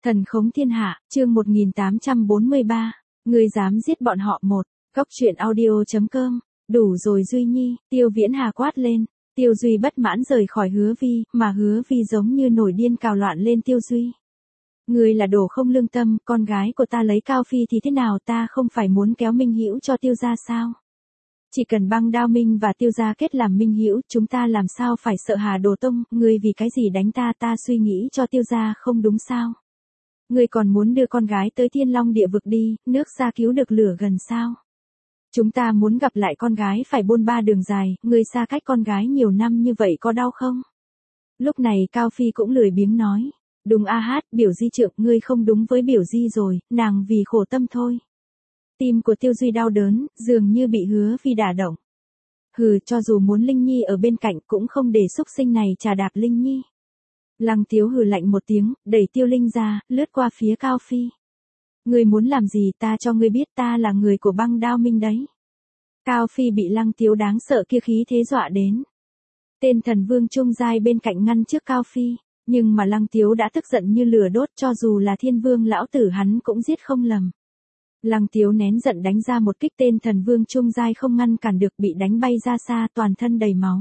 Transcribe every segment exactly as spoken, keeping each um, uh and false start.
Thần khống thiên hạ, chương một nghìn tám trăm bốn mươi ba. Ngươi dám giết bọn họ một. Góc truyện audio chấm com. Đủ rồi Duy Nhi, Tiêu Viễn Hà quát lên. Tiêu Duy bất mãn rời khỏi Hứa Vi, mà Hứa Vi giống như nổi điên cào loạn lên Tiêu Duy. Ngươi là đồ không lương tâm, con gái của ta lấy Cao Phi thì thế nào, ta không phải muốn kéo Minh Hữu cho Tiêu gia sao? Chỉ cần Băng Đao Minh và Tiêu gia kết làm minh hữu, chúng ta làm sao phải sợ Hà Đồ Tông, ngươi vì cái gì đánh ta, ta suy nghĩ cho Tiêu gia không đúng sao? Ngươi còn muốn đưa con gái tới Thiên Long địa vực đi, nước xa cứu được lửa gần sao? Chúng ta muốn gặp lại con gái phải bôn ba đường dài, ngươi xa cách con gái nhiều năm như vậy có đau không? Lúc này Cao Phi cũng lười biếng nói. Đúng a hát, Biểu Di trượng, ngươi không đúng với Biểu Di rồi, nàng vì khổ tâm thôi. Tim của Tiêu Duy đau đớn, dường như bị Hứa Vi đả động. Hừ, cho dù muốn Linh Nhi ở bên cạnh cũng không để xúc sinh này trà đạp Linh Nhi. Lăng Tiếu hừ lạnh một tiếng, đẩy Tiêu Linh ra, lướt qua phía Cao Phi. Ngươi muốn làm gì, ta cho ngươi biết, ta là người của Băng Đao Minh đấy. Cao Phi bị Lăng Tiếu đáng sợ kia khí thế dọa đến. Tên thần vương trung giai bên cạnh ngăn trước Cao Phi, nhưng mà Lăng Tiếu đã tức giận như lửa đốt, cho dù là Thiên Vương lão tử hắn cũng giết không lầm. Lăng Tiếu nén giận đánh ra một kích, tên thần vương trung giai không ngăn cản được, bị đánh bay ra xa, toàn thân đầy máu.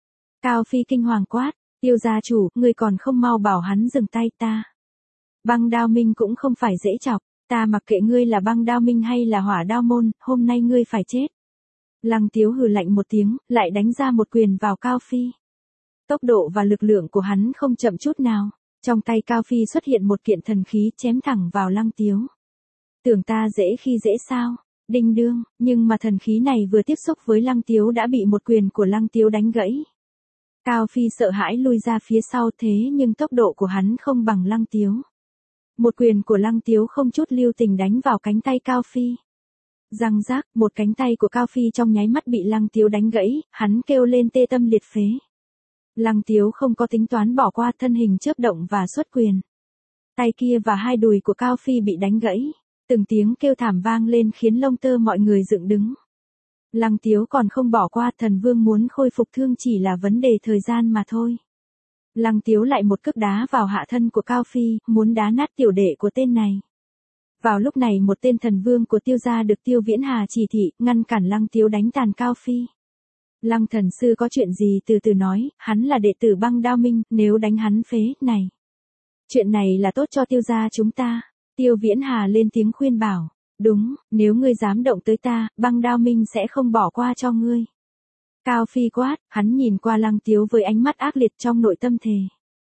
Cao Phi kinh hoàng quát, Tiêu gia chủ, ngươi còn không mau bảo hắn dừng tay ta. Băng Đao Minh cũng không phải dễ chọc, ta mặc kệ ngươi là Băng Đao Minh hay là Hỏa Đao Môn, hôm nay ngươi phải chết. Lăng Tiếu hừ lạnh một tiếng, lại đánh ra một quyền vào Cao Phi. Tốc độ và lực lượng của hắn không chậm chút nào, trong tay Cao Phi xuất hiện một kiện thần khí chém thẳng vào Lăng Tiếu. Tưởng ta dễ khi dễ sao? Đinh đương, nhưng mà thần khí này vừa tiếp xúc với Lăng Tiếu đã bị một quyền của Lăng Tiếu đánh gãy. Cao Phi sợ hãi lui ra phía sau, thế nhưng tốc độ của hắn không bằng Lăng Tiếu. Một quyền của Lăng Tiếu không chút lưu tình đánh vào cánh tay Cao Phi. Răng rác, một cánh tay của Cao Phi trong nháy mắt bị Lăng Tiếu đánh gãy, hắn kêu lên tê tâm liệt phế. Lăng Tiếu không có tính toán bỏ qua, thân hình chớp động và xuất quyền. Tay kia và hai đùi của Cao Phi bị đánh gãy, từng tiếng kêu thảm vang lên khiến lông tơ mọi người dựng đứng. Lăng Tiếu còn không bỏ qua, thần vương muốn khôi phục thương chỉ là vấn đề thời gian mà thôi. Lăng Tiếu lại một cước đá vào hạ thân của Cao Phi, muốn đá nát tiểu đệ của tên này. Vào lúc này một tên thần vương của Tiêu gia được Tiêu Viễn Hà chỉ thị, ngăn cản Lăng Tiếu đánh tàn Cao Phi. Lăng thần sư có chuyện gì từ từ nói, hắn là đệ tử Băng Đao Minh, nếu đánh hắn phế, này. Chuyện này là tốt cho Tiêu gia chúng ta. Tiêu Viễn Hà lên tiếng khuyên bảo. Đúng, nếu ngươi dám động tới ta, Băng Đao Minh sẽ không bỏ qua cho ngươi. Cao Phi quát, hắn nhìn qua Lăng Tiếu với ánh mắt ác liệt trong nội tâm thề.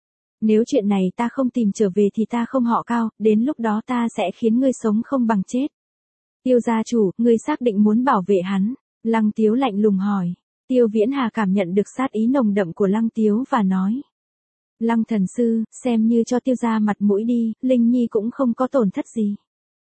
Nếu chuyện này ta không tìm trở về thì ta không họ Cao, đến lúc đó ta sẽ khiến ngươi sống không bằng chết. Tiêu gia chủ, ngươi xác định muốn bảo vệ hắn. Lăng Tiếu lạnh lùng hỏi. Tiêu Viễn Hà cảm nhận được sát ý nồng đậm của Lăng Tiếu và nói. Lăng thần sư, xem như cho Tiêu gia mặt mũi đi, Linh Nhi cũng không có tổn thất gì.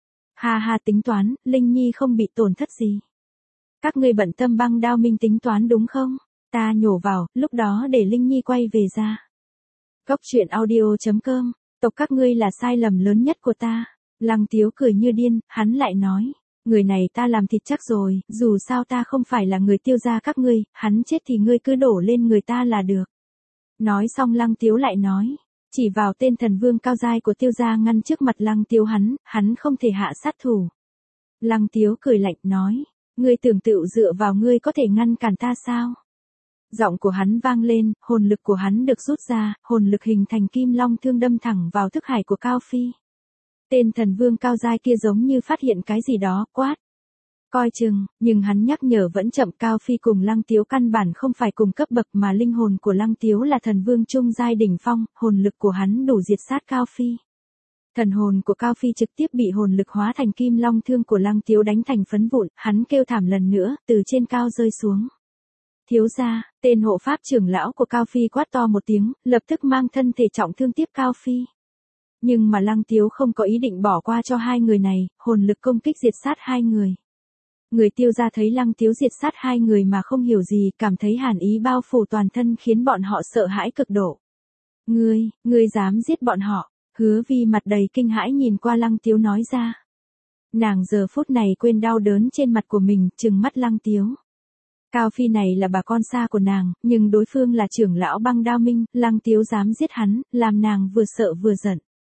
Ha ha, tính toán, Linh Nhi không bị tổn thất gì. Các ngươi bận tâm Băng Đao Minh tính toán đúng không? Ta nhổ vào, lúc đó để Linh Nhi quay về ra. Góc truyện audio chấm com, tộc các ngươi là sai lầm lớn nhất của ta. Lăng Tiếu cười như điên, hắn lại nói. Người này ta làm thịt chắc rồi, dù sao ta không phải là người Tiêu gia các ngươi, hắn chết thì ngươi cứ đổ lên người ta là được. Nói xong Lăng Tiếu lại nói, chỉ vào tên thần vương cao giai của Tiêu gia ngăn trước mặt Lăng Tiếu hắn, hắn không thể hạ sát thủ. Lăng Tiếu cười lạnh nói, ngươi tưởng tựu dựa vào ngươi có thể ngăn cản ta sao? Giọng của hắn vang lên, hồn lực của hắn được rút ra, hồn lực hình thành kim long thương đâm thẳng vào thức hải của Cao Phi. Tên thần vương cao giai kia giống như phát hiện cái gì đó, quát. Coi chừng, nhưng hắn nhắc nhở vẫn chậm. Cao Phi cùng Lăng Tiếu căn bản không phải cùng cấp bậc mà linh hồn của Lăng Tiếu là thần vương trung giai đỉnh phong, hồn lực của hắn đủ diệt sát Cao Phi. Thần hồn của Cao Phi trực tiếp bị hồn lực hóa thành kim long thương của Lăng Tiếu đánh thành phấn vụn, hắn kêu thảm lần nữa, từ trên cao rơi xuống. Thiếu gia, tên hộ pháp trưởng lão của Cao Phi quát to một tiếng, lập tức mang thân thể trọng thương tiếp Cao Phi. Nhưng mà Lăng Tiếu không có ý định bỏ qua cho hai người này, hồn lực công kích diệt sát hai người. Người Tiêu gia thấy Lăng Tiếu diệt sát hai người mà không hiểu gì, cảm thấy hàn ý bao phủ toàn thân khiến bọn họ sợ hãi cực độ. Ngươi, ngươi dám giết bọn họ? Hứa Vi mặt đầy kinh hãi nhìn qua Lăng Tiếu nói ra. Nàng giờ phút này quên đau đớn trên mặt của mình, trừng mắt Lăng Tiếu. Cao Phi này là bà con xa của nàng, nhưng đối phương là trưởng lão Băng Đao Minh, Lăng Tiếu dám giết hắn, làm nàng vừa sợ vừa giận.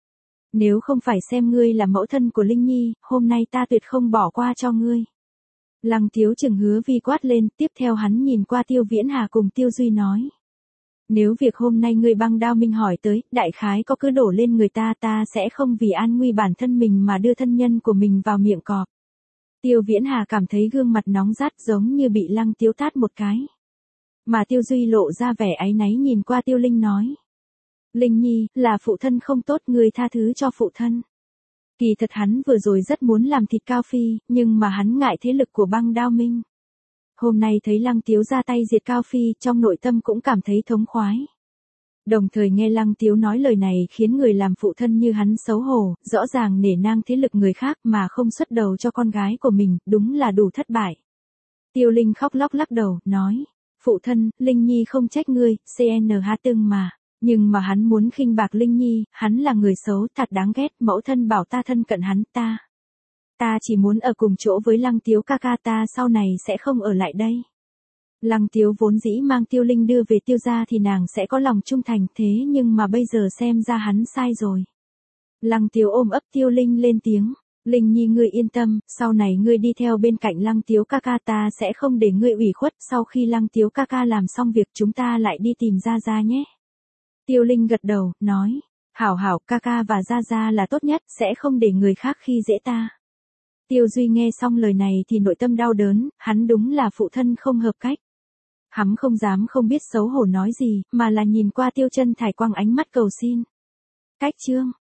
Nếu không phải xem ngươi là mẫu thân của Linh Nhi, hôm nay ta tuyệt không bỏ qua cho ngươi. Lăng Tiếu chừng Hứa Vi quát lên, tiếp theo hắn nhìn qua Tiêu Viễn Hà cùng Tiêu Duy nói. Nếu việc hôm nay ngươi băng đao minh hỏi tới, đại khái có cứ đổ lên người ta, ta sẽ không vì an nguy bản thân mình mà đưa thân nhân của mình vào miệng cọp. Tiêu Viễn Hà cảm thấy gương mặt nóng rát giống như bị Lăng Tiếu tát một cái. Mà Tiêu Duy lộ ra vẻ áy náy nhìn qua Tiêu Linh nói. Linh Nhi, là phụ thân không tốt, ngươi tha thứ cho phụ thân. Kỳ thật hắn vừa rồi rất muốn làm thịt Cao Phi, nhưng mà hắn ngại thế lực của băng đao minh. Hôm nay thấy Lăng Tiếu ra tay diệt Cao Phi, trong nội tâm cũng cảm thấy thống khoái. Đồng thời nghe Lăng Tiếu nói lời này khiến người làm phụ thân như hắn xấu hổ, rõ ràng nể nang thế lực người khác mà không xuất đầu cho con gái của mình, đúng là đủ thất bại. Tiêu Linh khóc lóc lắc đầu, nói, phụ thân, Linh Nhi không trách ngươi, xê en hát từng mà. Nhưng mà hắn muốn khinh bạc Linh Nhi, hắn là người xấu, thật đáng ghét, mẫu thân bảo ta thân cận hắn, ta. Ta chỉ muốn ở cùng chỗ với Lăng Tiếu ca ca, ta sau này sẽ không ở lại đây. Lăng Tiếu vốn dĩ mang Tiêu Linh đưa về Tiêu gia thì nàng sẽ có lòng trung thành, thế nhưng mà bây giờ xem ra hắn sai rồi. Lăng Tiếu ôm ấp Tiêu Linh lên tiếng, Linh Nhi ngươi yên tâm, sau này ngươi đi theo bên cạnh Lăng Tiếu ca ca, ta sẽ không để ngươi ủy khuất, sau khi Lăng Tiếu ca ca làm xong việc chúng ta lại đi tìm Gia Gia nhé. Tiêu Linh gật đầu, nói, hảo hảo, ca ca và Gia Gia là tốt nhất, sẽ không để người khác khi dễ ta. Tiêu Duy nghe xong lời này thì nội tâm đau đớn, hắn đúng là phụ thân không hợp cách. Hắn không dám không biết xấu hổ nói gì, mà là nhìn qua Tiêu Chân Thải quăng ánh mắt cầu xin. Cách chương